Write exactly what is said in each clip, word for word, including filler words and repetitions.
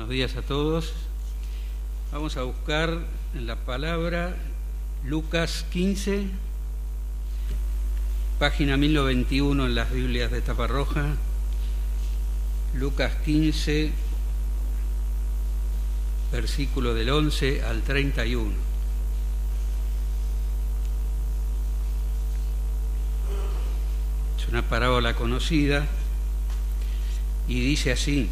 Buenos días a todos. Vamos a buscar en la palabra Lucas quince, página mil noventa y uno en las Biblias de tapa roja. Lucas quince, versículo del once al treinta y uno. Es una parábola conocida y dice así: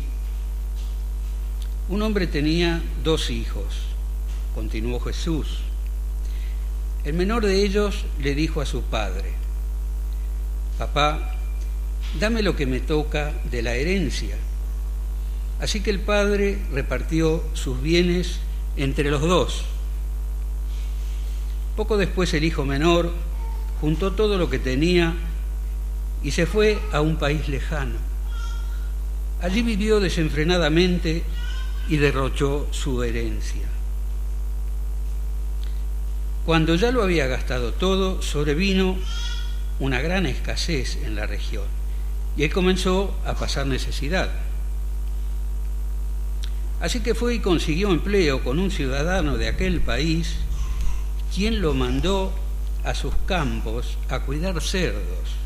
un hombre tenía dos hijos, continuó Jesús. El menor de ellos le dijo a su padre: papá, dame lo que me toca de la herencia. Así que el padre repartió sus bienes entre los dos. Poco después el hijo menor juntó todo lo que tenía y se fue a un país lejano. Allí vivió desenfrenadamente y derrochó su herencia. Cuando ya lo había gastado todo, sobrevino una gran escasez en la región y él comenzó a pasar necesidad. Así que fue y consiguió empleo con un ciudadano de aquel país, quien lo mandó a sus campos a cuidar cerdos.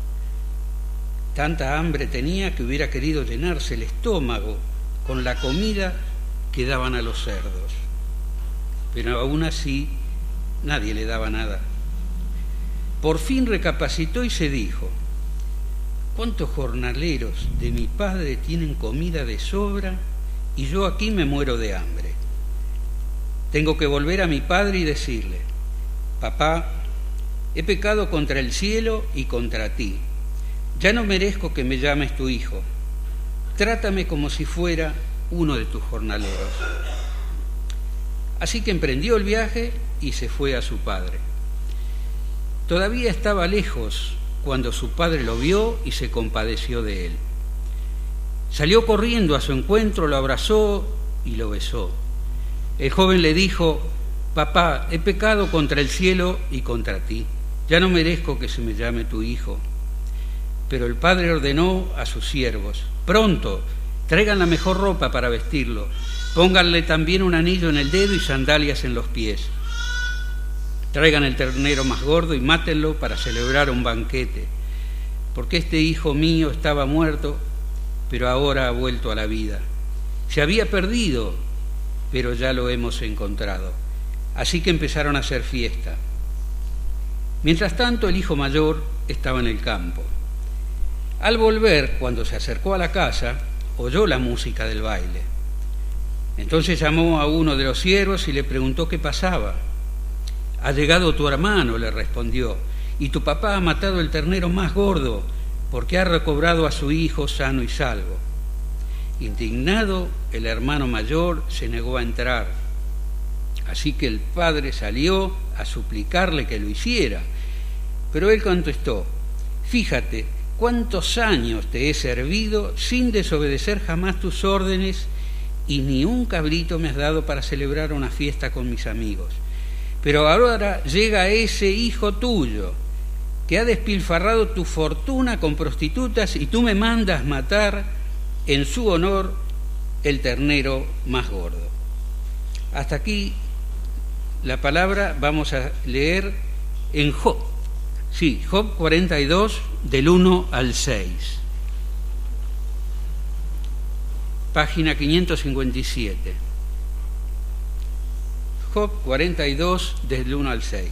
Tanta hambre tenía que hubiera querido llenarse el estómago con la comida que daban a los cerdos, pero aún así nadie le daba nada. Por fin recapacitó y se dijo: ¿cuántos jornaleros de mi padre tienen comida de sobra y yo aquí me muero de hambre? Tengo que volver a mi padre y decirle: papá, he pecado contra el cielo y contra ti. Ya no merezco que me llames tu hijo. Trátame como si fuera uno de tus jornaleros. Así que emprendió el viaje y se fue a su padre. Todavía estaba lejos cuando su padre lo vio y se compadeció de él. Salió corriendo a su encuentro, lo abrazó y lo besó. El joven le dijo: papá, he pecado contra el cielo y contra ti. Ya no merezco que se me llame tu hijo. Pero el padre ordenó a sus siervos: pronto, traigan la mejor ropa para vestirlo, pónganle también un anillo en el dedo y sandalias en los pies. Traigan el ternero más gordo y mátenlo para celebrar un banquete, porque este hijo mío estaba muerto, pero ahora ha vuelto a la vida. Se había perdido, pero ya lo hemos encontrado. Así que empezaron a hacer fiesta. Mientras tanto, el hijo mayor estaba en el campo. Al volver, cuando se acercó a la casa, oyó la música del baile. Entonces llamó a uno de los siervos y le preguntó qué pasaba. Ha llegado tu hermano, le respondió, y tu papá ha matado el ternero más gordo, porque ha recobrado a su hijo sano y salvo. Indignado, el hermano mayor se negó a entrar. Así que el padre salió a suplicarle que lo hiciera. Pero él contestó: fíjate, cuántos años te he servido sin desobedecer jamás tus órdenes, y ni un cabrito me has dado para celebrar una fiesta con mis amigos. Pero ahora llega ese hijo tuyo, que ha despilfarrado tu fortuna con prostitutas, y tú me mandas matar en su honor el ternero más gordo. Hasta aquí la palabra. Vamos a leer en Job. Sí, Job cuarenta y dos, del uno al seis. Página quinientos cincuenta y siete. Job cuarenta y dos, del uno al seis.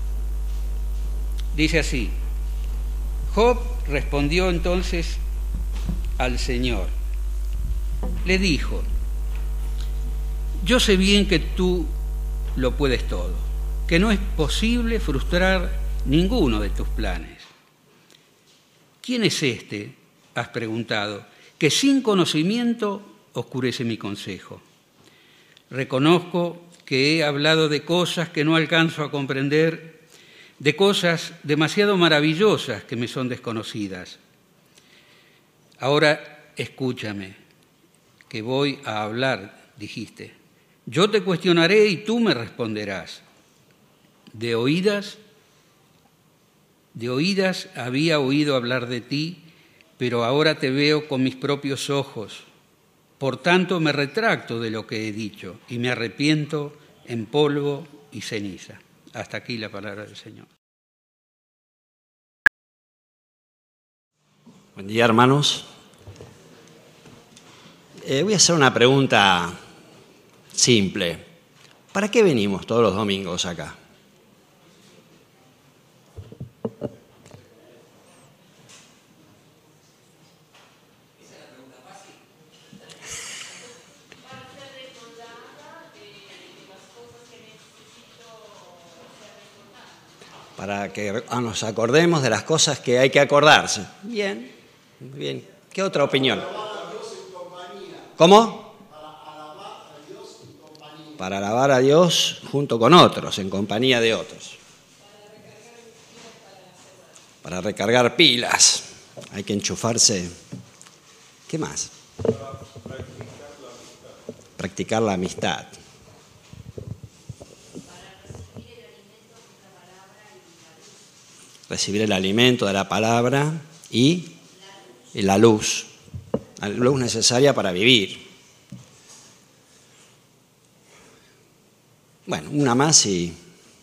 Dice así: Job respondió entonces al Señor. Le dijo: yo sé bien que tú lo puedes todo, que no es posible frustrar ninguno de tus planes. ¿Quién es este, has preguntado, que sin conocimiento oscurece mi consejo? Reconozco que he hablado de cosas que no alcanzo a comprender, de cosas demasiado maravillosas que me son desconocidas. Ahora escúchame, que voy a hablar, dijiste. Yo te cuestionaré y tú me responderás. De oídas De oídas había oído hablar de ti, pero ahora te veo con mis propios ojos. Por tanto, me retracto de lo que he dicho y me arrepiento en polvo y ceniza. Hasta aquí la palabra del Señor. Buen día, hermanos. Eh, voy a hacer una pregunta simple. ¿Para qué venimos todos los domingos acá? Para que nos acordemos de las cosas que hay que acordarse. Bien, bien. ¿Qué otra opinión? ¿Cómo? Para alabar a Dios junto con otros, en compañía de otros. Para recargar pilas. Hay que enchufarse. ¿Qué más? Practicar la amistad. Recibir el alimento de la palabra y, y la luz, la luz necesaria para vivir. Bueno, una más y...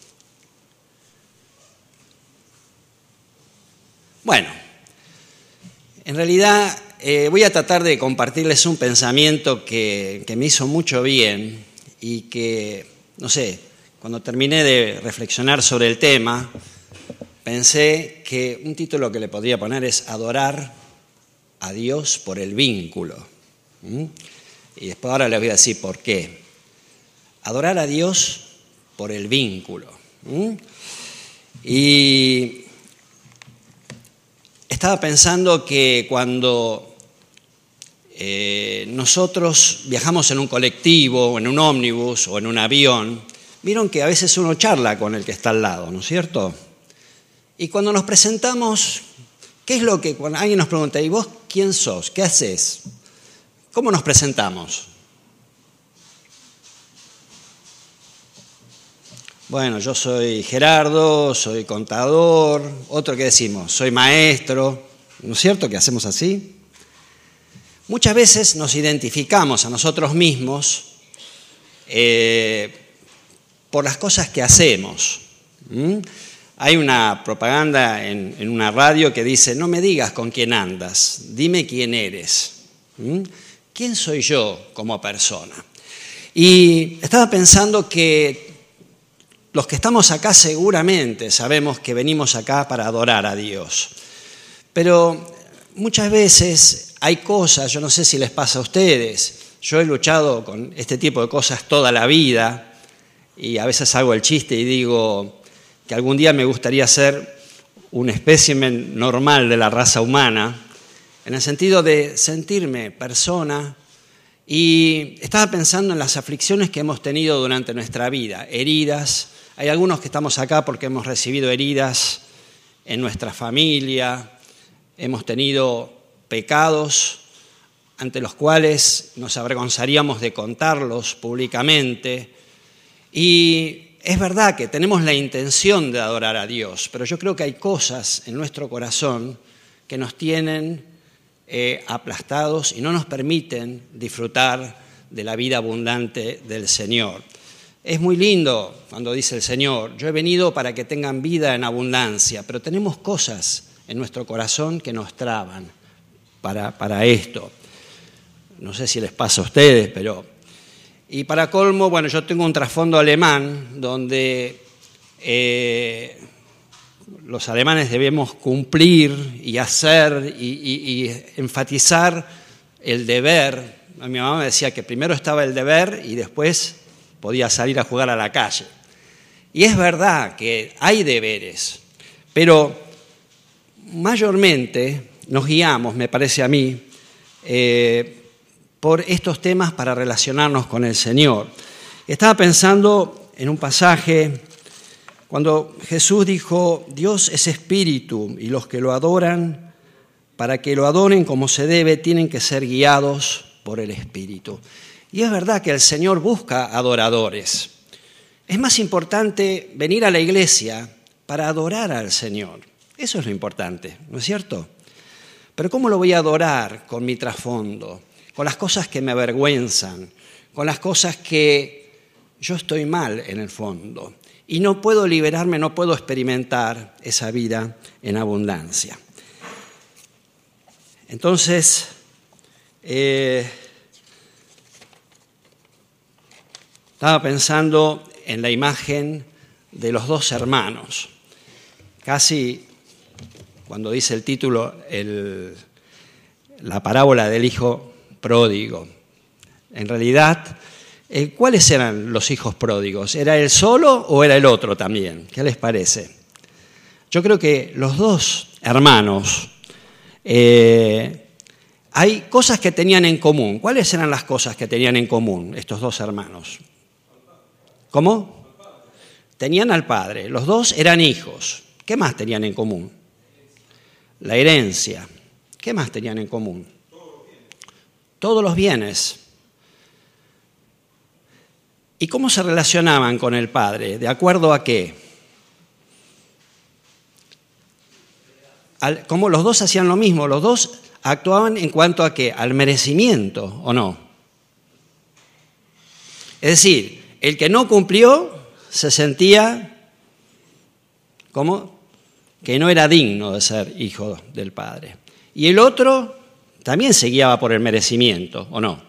Bueno, en realidad eh, voy a tratar de compartirles un pensamiento que, que me hizo mucho bien y que, no sé, cuando terminé de reflexionar sobre el tema, pensé que un título que le podría poner es Adorar a Dios por el vínculo. ¿Mm? Y después ahora les voy a decir por qué. Adorar a Dios por el vínculo. ¿Mm? Y estaba pensando que cuando eh, nosotros viajamos en un colectivo, o en un ómnibus, o en un avión, vieron que a veces uno charla con el que está al lado, ¿no es cierto? Y cuando nos presentamos, ¿qué es lo que cuando alguien nos pregunta, ¿y vos quién sos? ¿Qué haces? ¿Cómo nos presentamos? Bueno, yo soy Gerardo, soy contador, otro que decimos, soy maestro, ¿no es cierto que hacemos así? Muchas veces nos identificamos a nosotros mismos eh, por las cosas que hacemos. ¿Mm? Hay una propaganda en, en una radio que dice, no me digas con quién andas, dime quién eres. ¿Mm? ¿Quién soy yo como persona? Y estaba pensando que los que estamos acá seguramente sabemos que venimos acá para adorar a Dios. Pero muchas veces hay cosas, yo no sé si les pasa a ustedes, yo he luchado con este tipo de cosas toda la vida y a veces hago el chiste y digo que algún día me gustaría ser un espécimen normal de la raza humana, en el sentido de sentirme persona, y estaba pensando en las aflicciones que hemos tenido durante nuestra vida, heridas. Hay algunos que estamos acá porque hemos recibido heridas en nuestra familia, hemos tenido pecados ante los cuales nos avergonzaríamos de contarlos públicamente, y es verdad que tenemos la intención de adorar a Dios, pero yo creo que hay cosas en nuestro corazón que nos tienen eh, aplastados y no nos permiten disfrutar de la vida abundante del Señor. Es muy lindo cuando dice el Señor, yo he venido para que tengan vida en abundancia, pero tenemos cosas en nuestro corazón que nos traban para, para esto. No sé si les pasa a ustedes, pero... Y para colmo, bueno, yo tengo un trasfondo alemán donde eh, los alemanes debemos cumplir y hacer y, y, y enfatizar el deber. Mi mamá me decía que primero estaba el deber y después podía salir a jugar a la calle. Y es verdad que hay deberes, pero mayormente nos guiamos, me parece a mí, eh, por estos temas para relacionarnos con el Señor. Estaba pensando en un pasaje cuando Jesús dijo, Dios es espíritu y los que lo adoran, para que lo adoren como se debe, tienen que ser guiados por el Espíritu. Y es verdad que el Señor busca adoradores. Es más importante venir a la iglesia para adorar al Señor. Eso es lo importante, ¿no es cierto? Pero ¿cómo lo voy a adorar con mi trasfondo? con las cosas que me avergüenzan, con las cosas que yo estoy mal en el fondo. Y no puedo liberarme, no puedo experimentar esa vida en abundancia. Entonces, eh, estaba pensando en la imagen de los dos hermanos. Casi, cuando dice el título, el, la parábola del hijo pródigo. En realidad, eh, ¿cuáles eran los hijos pródigos? ¿Era él solo o era el otro también? ¿Qué les parece? Yo creo que los dos hermanos, eh, hay cosas que tenían en común. ¿Cuáles eran las cosas que tenían en común estos dos hermanos? ¿Cómo? Tenían al padre. Los dos eran hijos. ¿Qué más tenían en común? La herencia. ¿Qué más tenían en común? Todos los bienes. ¿Y cómo se relacionaban con el padre? ¿De acuerdo a qué? Al, ¿Cómo los dos hacían lo mismo? Los dos actuaban en cuanto a qué? Al merecimiento, ¿o no? Es decir, el que no cumplió se sentía como que no era digno de ser hijo del padre. Y el otro también se guiaba por el merecimiento, ¿o no?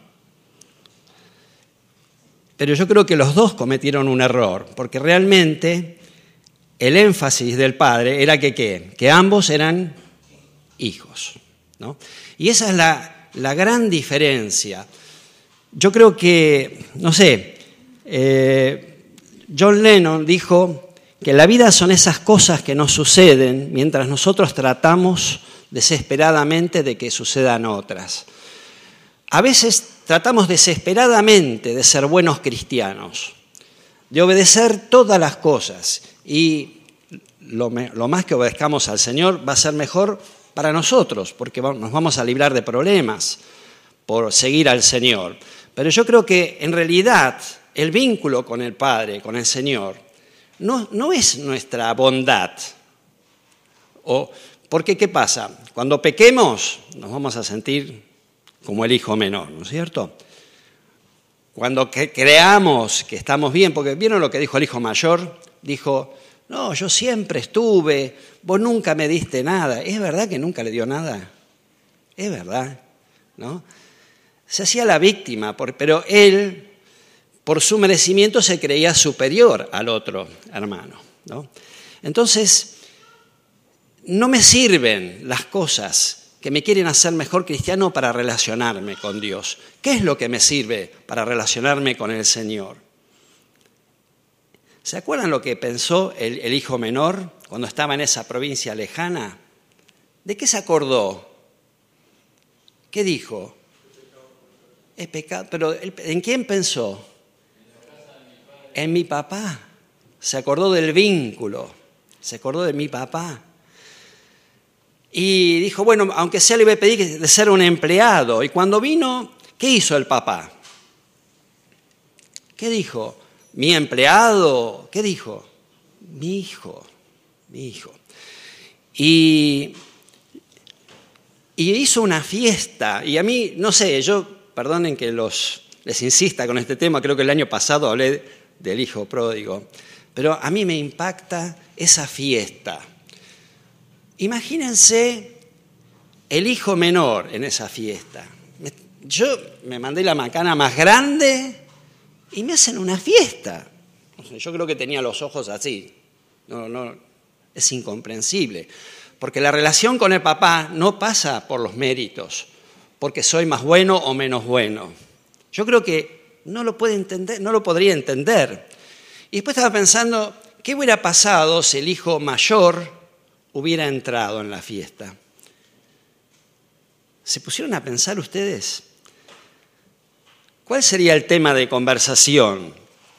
Pero yo creo que los dos cometieron un error, porque realmente el énfasis del padre era que ¿qué? Que ambos eran hijos, ¿no? Y esa es la, la gran diferencia. Yo creo que, no sé, eh, John Lennon dijo que la vida son esas cosas que nos suceden mientras nosotros tratamos desesperadamente de que sucedan otras. A veces tratamos desesperadamente de ser buenos cristianos, de obedecer todas las cosas, y lo, me, lo más que obedezcamos al Señor va a ser mejor para nosotros, porque nos vamos a librar de problemas por seguir al Señor. Pero yo creo que en realidad el vínculo con el Padre, con el Señor, no, no es nuestra bondad. O, porque ¿qué pasa? Cuando pequemos nos vamos a sentir como el hijo menor, ¿no es cierto? Cuando que creamos que estamos bien, porque ¿vieron lo que dijo el hijo mayor? Dijo, no, yo siempre estuve, vos nunca me diste nada. ¿Es verdad que nunca le dio nada? Es verdad, ¿no? Se hacía la víctima, pero él, por su merecimiento, se creía superior al otro hermano, ¿no? Entonces, no me sirven las cosas que me quieren hacer mejor cristiano para relacionarme con Dios. ¿Qué es lo que me sirve para relacionarme con el Señor? ¿Se acuerdan lo que pensó el, el hijo menor cuando estaba en esa provincia lejana? ¿De qué se acordó? ¿Qué dijo? Es pecado. Pero ¿en quién pensó? En mi papá. Se acordó del vínculo. Se acordó de mi papá. Y dijo, bueno, aunque sea le voy a pedir de ser un empleado. Y cuando vino, ¿qué hizo el papá? ¿Qué dijo? Mi empleado. ¿Qué dijo? Mi hijo. Mi hijo. Y, y hizo una fiesta. Y a mí, no sé, yo, perdonen que los, les insista con este tema, creo que el año pasado hablé del hijo pródigo. Pero a mí me impacta esa fiesta. Imagínense el hijo menor en esa fiesta. Yo me mandé la macana más grande y me hacen una fiesta. Yo creo que tenía los ojos así. No, no, es incomprensible. Porque la relación con el papá no pasa por los méritos, porque soy más bueno o menos bueno. Yo creo que no lo puede entender, no lo podría entender. Y después estaba pensando, ¿qué hubiera pasado si el hijo mayor hubiera entrado en la fiesta? ¿Se pusieron a pensar ustedes? ¿Cuál sería el tema de conversación?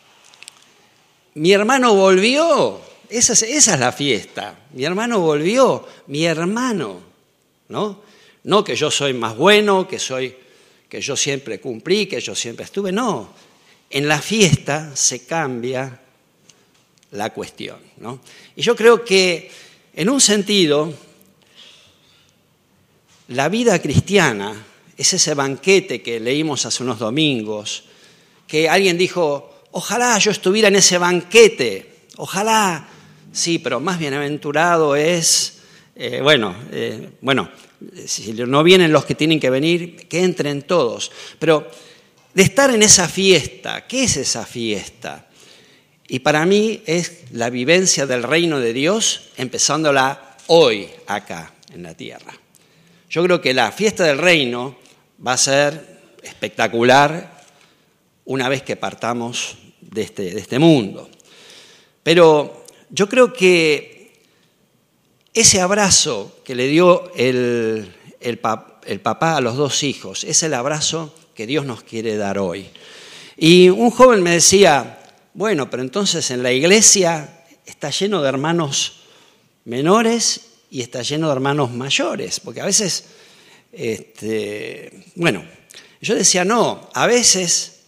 Mi hermano volvió, esa es, esa es la fiesta. Mi hermano volvió, mi hermano, ¿no? No que yo soy más bueno, que soy, que yo siempre cumplí, que yo siempre estuve, no. En la fiesta se cambia la cuestión, ¿no? Y yo creo que en un sentido, la vida cristiana es ese banquete que leímos hace unos domingos, que alguien dijo, ojalá yo estuviera en ese banquete, ojalá, sí, pero más bienaventurado es, eh, bueno, eh, bueno, si no vienen los que tienen que venir, que entren todos. Pero de estar en esa fiesta, ¿qué es esa fiesta? Y para mí es la vivencia del reino de Dios, empezándola hoy, acá, en la tierra. Yo creo que la fiesta del reino va a ser espectacular una vez que partamos de este, de este mundo. Pero yo creo que ese abrazo que le dio el, el, pap, el papá a los dos hijos es el abrazo que Dios nos quiere dar hoy. Y un joven me decía, bueno, pero entonces en la iglesia está lleno de hermanos menores y está lleno de hermanos mayores, porque a veces, este, bueno, yo decía, no, a veces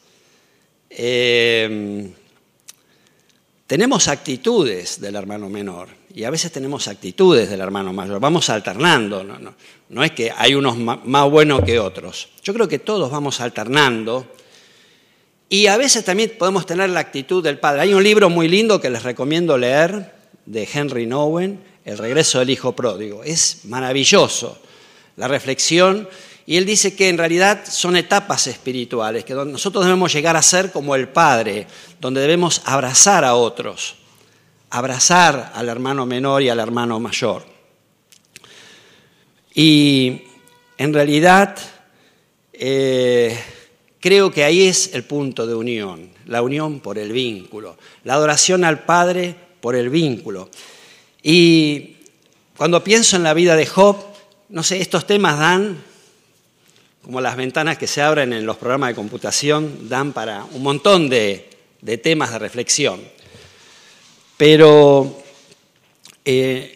eh, tenemos actitudes del hermano menor y a veces tenemos actitudes del hermano mayor, vamos alternando, no, no, no es que hay unos más buenos que otros, yo creo que todos vamos alternando. Y a veces también podemos tener la actitud del padre. Hay un libro muy lindo que les recomiendo leer, de Henry Nouwen, El regreso del hijo pródigo. Es maravilloso la reflexión. Y él dice que en realidad son etapas espirituales, que nosotros debemos llegar a ser como el padre, donde debemos abrazar a otros, abrazar al hermano menor y al hermano mayor. Y en realidad... Eh, Creo que ahí es el punto de unión, la unión por el vínculo, la adoración al Padre por el vínculo. Y cuando pienso en la vida de Job, no sé, estos temas dan, como las ventanas que se abren en los programas de computación, dan para un montón de, de temas de reflexión. Pero eh,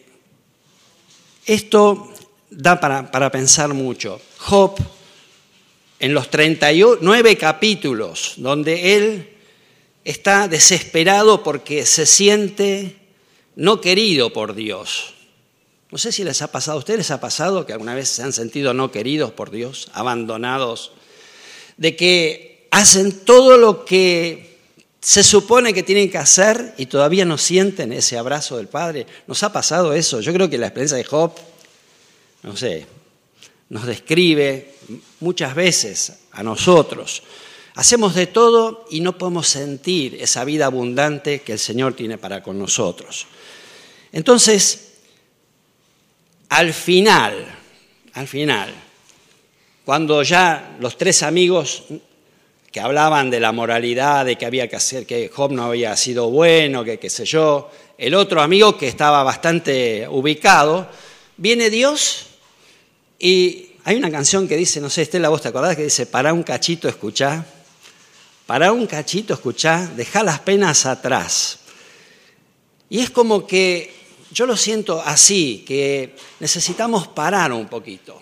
esto da para, para pensar mucho. Job, en los treinta y nueve capítulos, donde él está desesperado porque se siente no querido por Dios. No sé si les ha pasado, ¿a ustedes les ha pasado que alguna vez se han sentido no queridos por Dios, abandonados? De que hacen todo lo que se supone que tienen que hacer y todavía no sienten ese abrazo del Padre. ¿Nos ha pasado eso? Yo creo que la experiencia de Job, no sé, nos describe muchas veces a nosotros. Hacemos de todo y no podemos sentir esa vida abundante que el Señor tiene para con nosotros. Entonces, al final, al final, cuando ya los tres amigos que hablaban de la moralidad, de que había que hacer, que Job no había sido bueno, que qué sé yo, el otro amigo que estaba bastante ubicado, viene Dios. Y hay una canción que dice, no sé, Estela, ¿vos te acordás? Que dice, para un cachito escuchá, para un cachito escuchá, dejá las penas atrás. Y es como que yo lo siento así, que necesitamos parar un poquito.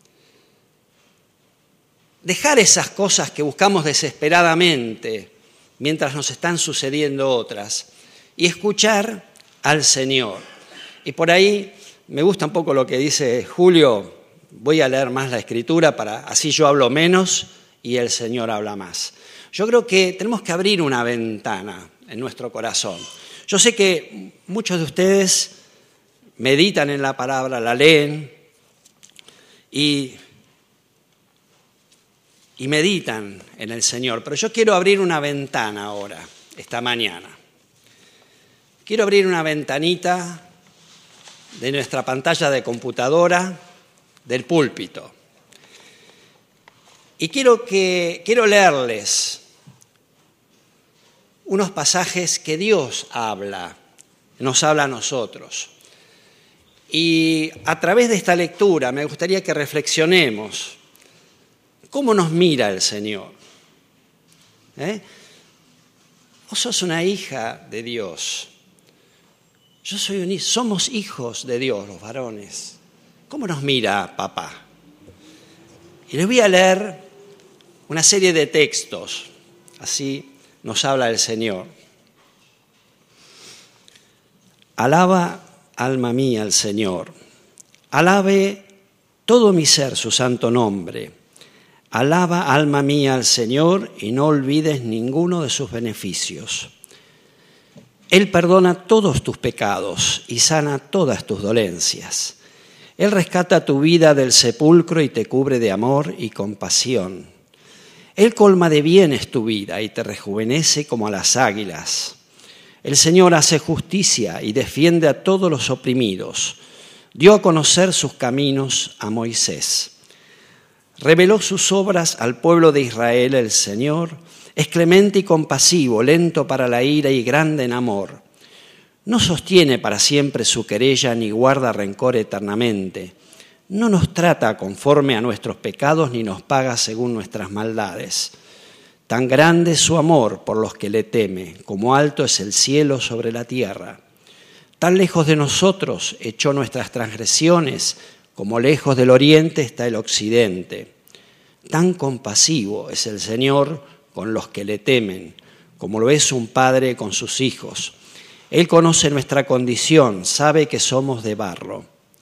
Dejar esas cosas que buscamos desesperadamente mientras nos están sucediendo otras y escuchar al Señor. Y por ahí me gusta un poco lo que dice Julio. Voy a leer más la Escritura, para así yo hablo menos y el Señor habla más. Yo creo que tenemos que abrir una ventana en nuestro corazón. Yo sé que muchos de ustedes meditan en la palabra, la leen y, y meditan en el Señor. Pero yo quiero abrir una ventana ahora, esta mañana. Quiero abrir una ventanita de nuestra pantalla de computadora, del púlpito. Y quiero, que, quiero leerles unos pasajes que Dios habla, nos habla a nosotros. Y a través de esta lectura me gustaría que reflexionemos cómo nos mira el Señor. ¿Eh? Vos sos una hija de Dios. Yo soy un hijo. Somos hijos de Dios, los varones. ¿Cómo nos mira papá? Y les voy a leer una serie de textos, así nos habla el Señor. Alaba, alma mía, al Señor. Alabe todo mi ser su santo nombre. Alaba, alma mía, al Señor y no olvides ninguno de sus beneficios. Él perdona todos tus pecados y sana todas tus dolencias. Él rescata tu vida del sepulcro y te cubre de amor y compasión. Él colma de bienes tu vida y te rejuvenece como a las águilas. El Señor hace justicia y defiende a todos los oprimidos. Dio a conocer sus caminos a Moisés. Reveló sus obras al pueblo de Israel. El Señor es clemente y compasivo, lento para la ira y grande en amor. No sostiene para siempre su querella ni guarda rencor eternamente. No nos trata conforme a nuestros pecados ni nos paga según nuestras maldades. Tan grande es su amor por los que le teme, como alto es el cielo sobre la tierra. Tan lejos de nosotros echó nuestras transgresiones, como lejos del oriente está el occidente. Tan compasivo es el Señor con los que le temen, como lo es un padre con sus hijos. Él conoce nuestra condición, sabe que somos de barro.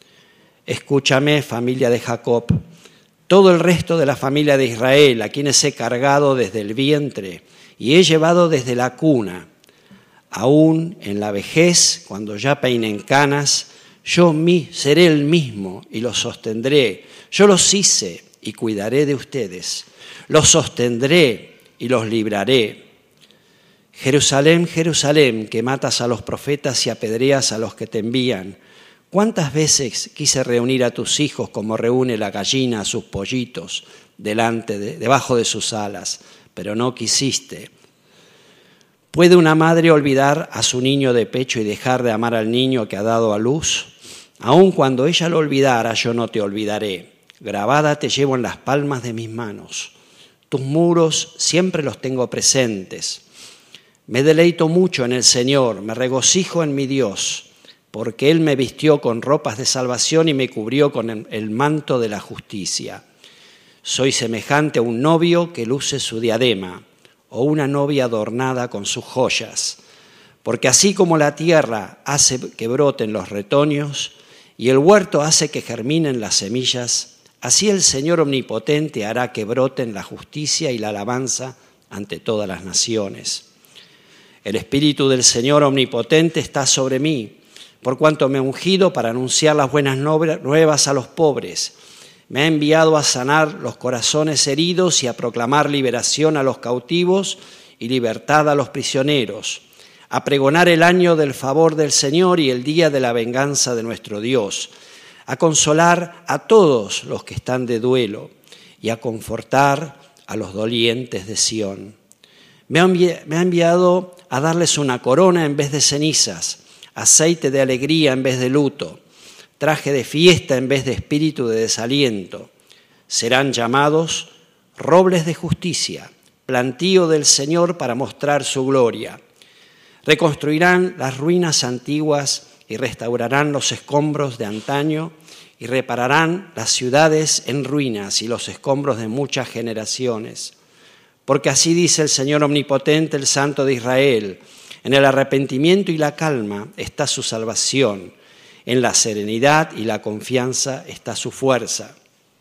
Escúchame, familia de Jacob, todo el resto de la familia de Israel, a quienes he cargado desde el vientre y he llevado desde la cuna. Aún en la vejez, cuando ya peinen canas, yo mí seré el mismo y los sostendré. Yo los hice y cuidaré de ustedes. Los sostendré y los libraré. Jerusalén, Jerusalén, que matas a los profetas y apedreas a los que te envían. ¿Cuántas veces quise reunir a tus hijos como reúne la gallina a sus pollitos delante de, debajo de sus alas? Pero no quisiste. ¿Puede una madre olvidar a su niño de pecho y dejar de amar al niño que ha dado a luz? Aun cuando ella lo olvidara, yo no te olvidaré. Grabada te llevo en las palmas de mis manos. Tus muros siempre los tengo presentes. Me deleito mucho en el Señor, me regocijo en mi Dios, porque Él me vistió con ropas de salvación y me cubrió con el manto de la justicia. Soy semejante a un novio que luce su diadema, o una novia adornada con sus joyas, porque así como la tierra hace que broten los retoños y el huerto hace que germinen las semillas, así el Señor omnipotente hará que broten la justicia y la alabanza ante todas las naciones. El Espíritu del Señor omnipotente está sobre mí, por cuanto me ha ungido para anunciar las buenas nuevas a los pobres. Me ha enviado a sanar los corazones heridos y a proclamar liberación a los cautivos y libertad a los prisioneros, a pregonar el año del favor del Señor y el día de la venganza de nuestro Dios, a consolar a todos los que están de duelo y a confortar a los dolientes de Sión. Me ha enviado a darles una corona en vez de cenizas, aceite de alegría en vez de luto, traje de fiesta en vez de espíritu de desaliento. Serán llamados robles de justicia, plantío del Señor para mostrar su gloria. Reconstruirán las ruinas antiguas y restaurarán los escombros de antaño y repararán las ciudades en ruinas y los escombros de muchas generaciones. Porque así dice el Señor omnipotente, el Santo de Israel: en el arrepentimiento y la calma está su salvación, en la serenidad y la confianza está su fuerza.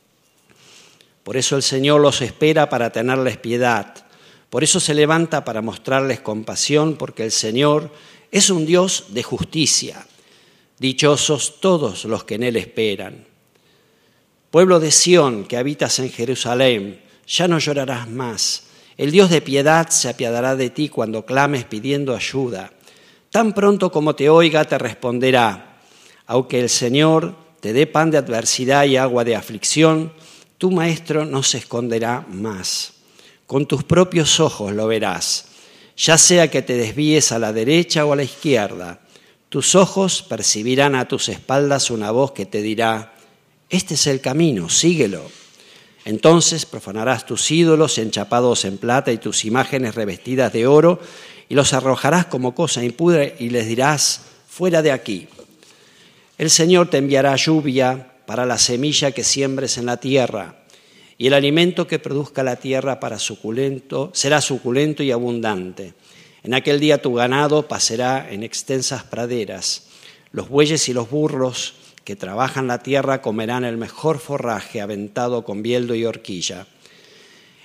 Por eso el Señor los espera para tenerles piedad, por eso se levanta para mostrarles compasión, porque el Señor es un Dios de justicia. Dichosos todos los que en Él esperan. Pueblo de Sión, que habitas en Jerusalén, ya no llorarás más. El Dios de piedad se apiadará de ti cuando clames pidiendo ayuda. Tan pronto como te oiga, te responderá. Aunque el Señor te dé pan de adversidad y agua de aflicción, tu Maestro no se esconderá más. Con tus propios ojos lo verás, ya sea que te desvíes a la derecha o a la izquierda. Tus ojos percibirán a tus espaldas una voz que te dirá: este es el camino, síguelo. Entonces profanarás tus ídolos enchapados en plata y tus imágenes revestidas de oro, y los arrojarás como cosa impura y les dirás: fuera de aquí. El Señor te enviará lluvia para la semilla que siembres en la tierra, y el alimento que produzca la tierra para suculento será suculento y abundante. En aquel día tu ganado pasará en extensas praderas. Los bueyes y los burros que trabajan la tierra comerán el mejor forraje aventado con bieldo y horquilla.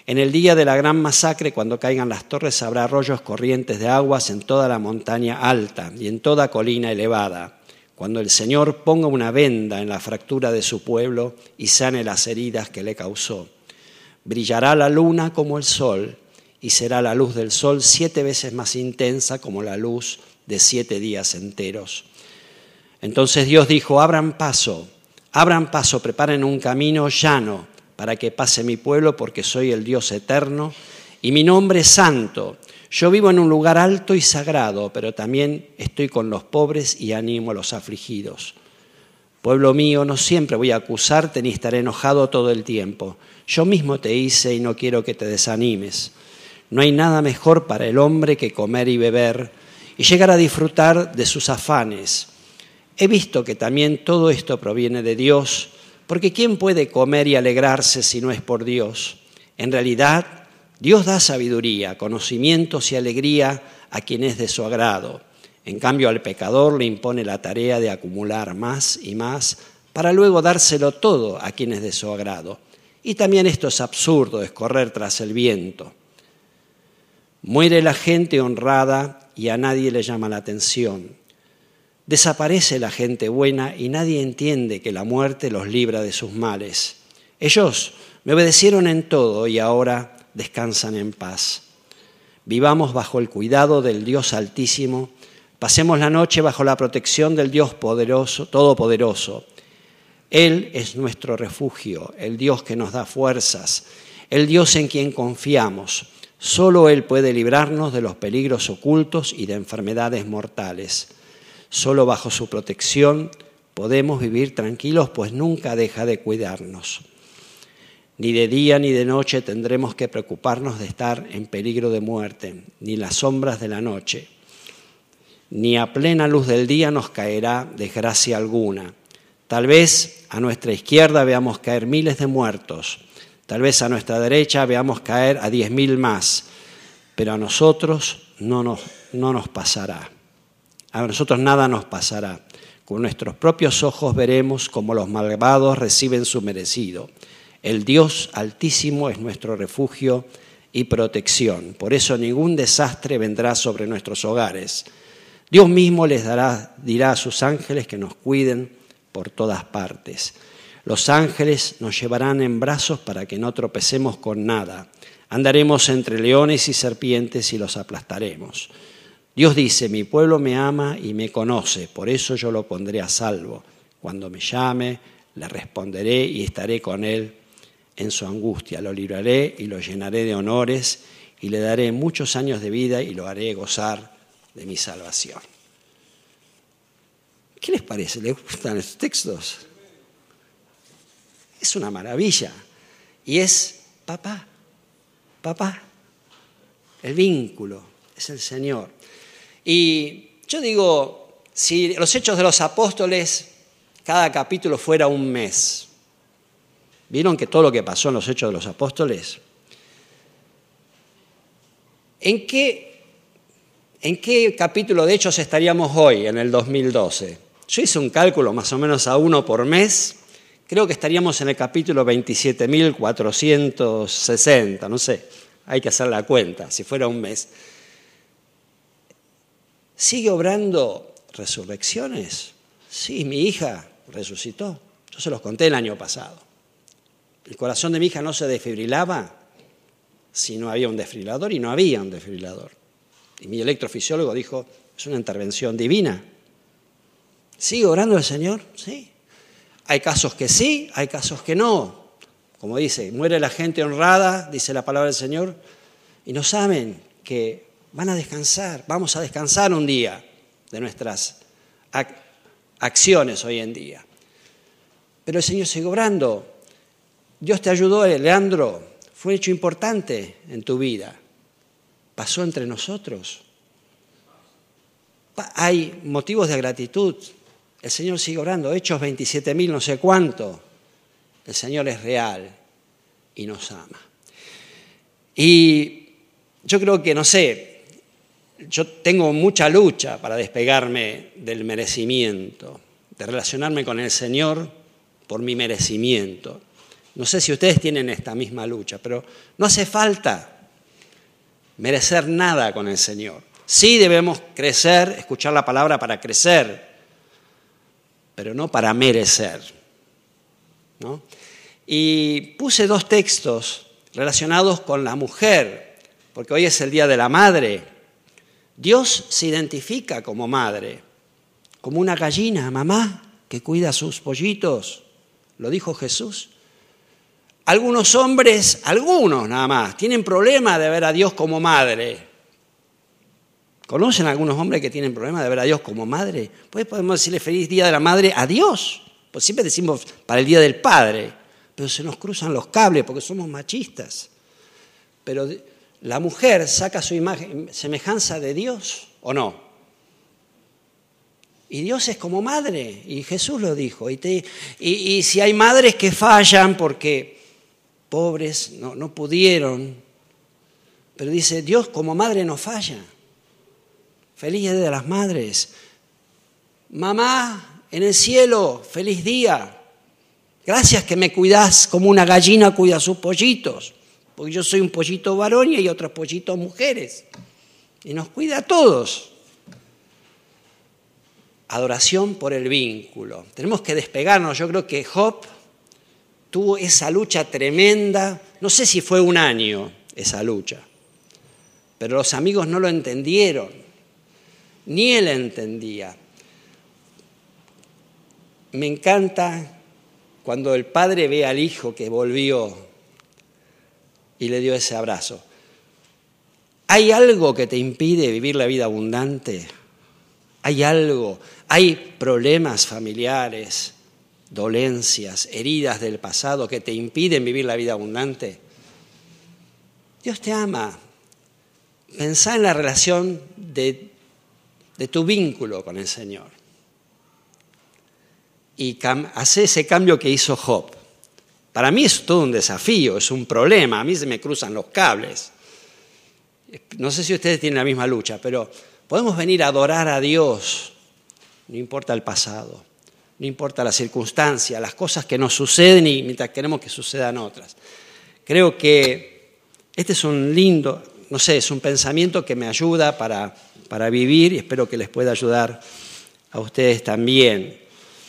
En el día de la gran masacre, cuando caigan las torres, habrá arroyos corrientes de aguas en toda la montaña alta y en toda colina elevada. Cuando el Señor ponga una venda en la fractura de su pueblo y sane las heridas que le causó. Brillará la luna como el sol y será la luz del sol siete veces más intensa como la luz de siete días enteros. Entonces Dios dijo, abran paso, abran paso, preparen un camino llano para que pase mi pueblo, porque soy el Dios eterno y mi nombre es santo. Yo vivo en un lugar alto y sagrado, pero también estoy con los pobres y animo a los afligidos. Pueblo mío, no siempre voy a acusarte ni estaré enojado todo el tiempo. Yo mismo te hice y no quiero que te desanimes. No hay nada mejor para el hombre que comer y beber y llegar a disfrutar de sus afanes. He visto que también todo esto proviene de Dios, porque ¿quién puede comer y alegrarse si no es por Dios? En realidad, Dios da sabiduría, conocimientos y alegría a quien es de su agrado. En cambio, al pecador le impone la tarea de acumular más y más para luego dárselo todo a quien es de su agrado. Y también esto es absurdo, es correr tras el viento. Muere la gente honrada y a nadie le llama la atención. Desaparece la gente buena y nadie entiende que la muerte los libra de sus males. Ellos me obedecieron en todo y ahora descansan en paz. Vivamos bajo el cuidado del Dios Altísimo, pasemos la noche bajo la protección del Dios poderoso, todopoderoso. Él es nuestro refugio, el Dios que nos da fuerzas, el Dios en quien confiamos. Solo Él puede librarnos de los peligros ocultos y de enfermedades mortales. Solo bajo su protección podemos vivir tranquilos, pues nunca deja de cuidarnos. Ni de día ni de noche tendremos que preocuparnos de estar en peligro de muerte, ni las sombras de la noche. Ni a plena luz del día nos caerá desgracia alguna. Tal vez a nuestra izquierda veamos caer miles de muertos, tal vez a nuestra derecha veamos caer a diez mil más, pero a nosotros no nos, no nos pasará. A nosotros nada nos pasará. Con nuestros propios ojos veremos cómo los malvados reciben su merecido. El Dios Altísimo es nuestro refugio y protección. Por eso ningún desastre vendrá sobre nuestros hogares. Dios mismo les dará, dirá a sus ángeles que nos cuiden por todas partes. Los ángeles nos llevarán en brazos para que no tropecemos con nada. Andaremos entre leones y serpientes y los aplastaremos. Dios dice, mi pueblo me ama y me conoce, por eso yo lo pondré a salvo. Cuando me llame, le responderé y estaré con él en su angustia. Lo libraré y lo llenaré de honores y le daré muchos años de vida y lo haré gozar de mi salvación. ¿Qué les parece? ¿Les gustan estos textos? Es una maravilla. Y es papá, papá. El vínculo es el Señor. Y yo digo, si los Hechos de los Apóstoles, cada capítulo fuera un mes, ¿vieron que todo lo que pasó en los Hechos de los Apóstoles? ¿En qué, en qué capítulo de Hechos estaríamos hoy, en el dos mil doce? Yo hice un cálculo más o menos a uno por mes, creo que estaríamos en el capítulo veintisiete mil cuatrocientos sesenta, no sé, hay que hacer la cuenta, si fuera un mes. ¿Sigue obrando resurrecciones? Sí, mi hija resucitó. Yo se los conté el año pasado. El corazón de mi hija no se desfibrilaba si no había un desfibrilador y no había un desfibrilador. Y mi electrofisiólogo dijo, es una intervención divina. ¿Sigue obrando el Señor? Sí. Hay casos que sí, hay casos que no. Como dice, muere la gente honrada, dice la palabra del Señor, y no saben que van a descansar, vamos a descansar un día de nuestras ac- acciones hoy en día. Pero el Señor sigue obrando. Dios te ayudó, Leandro, fue un hecho importante en tu vida. Pasó entre nosotros. Hay motivos de gratitud. El Señor sigue obrando. Hechos veintisiete mil, no sé cuánto. El Señor es real y nos ama. Y yo creo que, no sé, yo tengo mucha lucha para despegarme del merecimiento, de relacionarme con el Señor por mi merecimiento. No sé si ustedes tienen esta misma lucha, pero no hace falta merecer nada con el Señor. Sí debemos crecer, escuchar la palabra para crecer, pero no para merecer, ¿no? Y puse dos textos relacionados con la mujer, porque hoy es el Día de la Madre. Dios se identifica como madre, como una gallina, mamá, que cuida a sus pollitos, lo dijo Jesús. Algunos hombres, algunos nada más, tienen problema de ver a Dios como madre. ¿Conocen algunos hombres que tienen problema de ver a Dios como madre? Pues podemos decirle feliz Día de la Madre a Dios, pues siempre decimos para el Día del Padre, pero se nos cruzan los cables porque somos machistas. Pero la mujer saca su imagen, semejanza de Dios, ¿o no? Y Dios es como madre, y Jesús lo dijo. Y, te, y, y si hay madres que fallan porque pobres no, no pudieron, pero dice, Dios como madre no falla. Feliz Día de las Madres. Mamá, en el cielo, feliz día. Gracias que me cuidás como una gallina cuida a sus pollitos, porque yo soy un pollito varón y hay otros pollitos mujeres. Y nos cuida a todos. Adoración por el vínculo. Tenemos que despegarnos. Yo creo que Job tuvo esa lucha tremenda. No sé si fue un año esa lucha, pero los amigos no lo entendieron, ni él entendía. Me encanta cuando el padre ve al hijo que volvió y le dio ese abrazo. ¿Hay algo que te impide vivir la vida abundante? ¿Hay algo? ¿Hay problemas familiares, dolencias, heridas del pasado que te impiden vivir la vida abundante? Dios te ama. Pensá en la relación de, de tu vínculo con el Señor. Y cam- hacé ese cambio que hizo Job. Para mí es todo un desafío, es un problema. A mí se me cruzan los cables. No sé si ustedes tienen la misma lucha, pero podemos venir a adorar a Dios, no importa el pasado, no importa la circunstancia, las cosas que nos suceden y mientras queremos que sucedan otras. Creo que este es un lindo, no sé, es un pensamiento que me ayuda para, para vivir y espero que les pueda ayudar a ustedes también.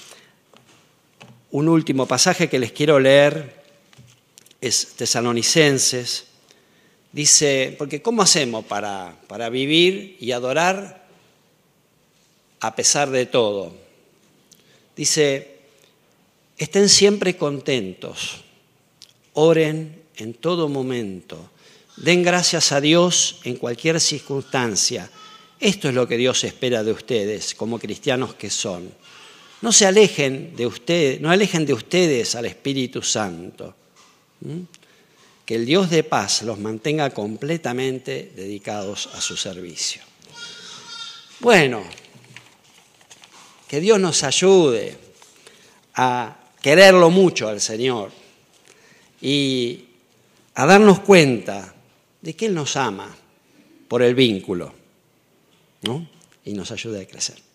Un último pasaje que les quiero leer es Tesalonicenses. Dice, porque ¿cómo hacemos para, para vivir y adorar a pesar de todo? Dice, estén siempre contentos, oren en todo momento, den gracias a Dios en cualquier circunstancia. Esto es lo que Dios espera de ustedes como cristianos que son. No se alejen de ustedes, no alejen de ustedes al Espíritu Santo. ¿Mm? Que el Dios de paz los mantenga completamente dedicados a su servicio. Bueno, que Dios nos ayude a quererlo mucho al Señor y a darnos cuenta de que Él nos ama por el vínculo, ¿no? Y nos ayude a crecer.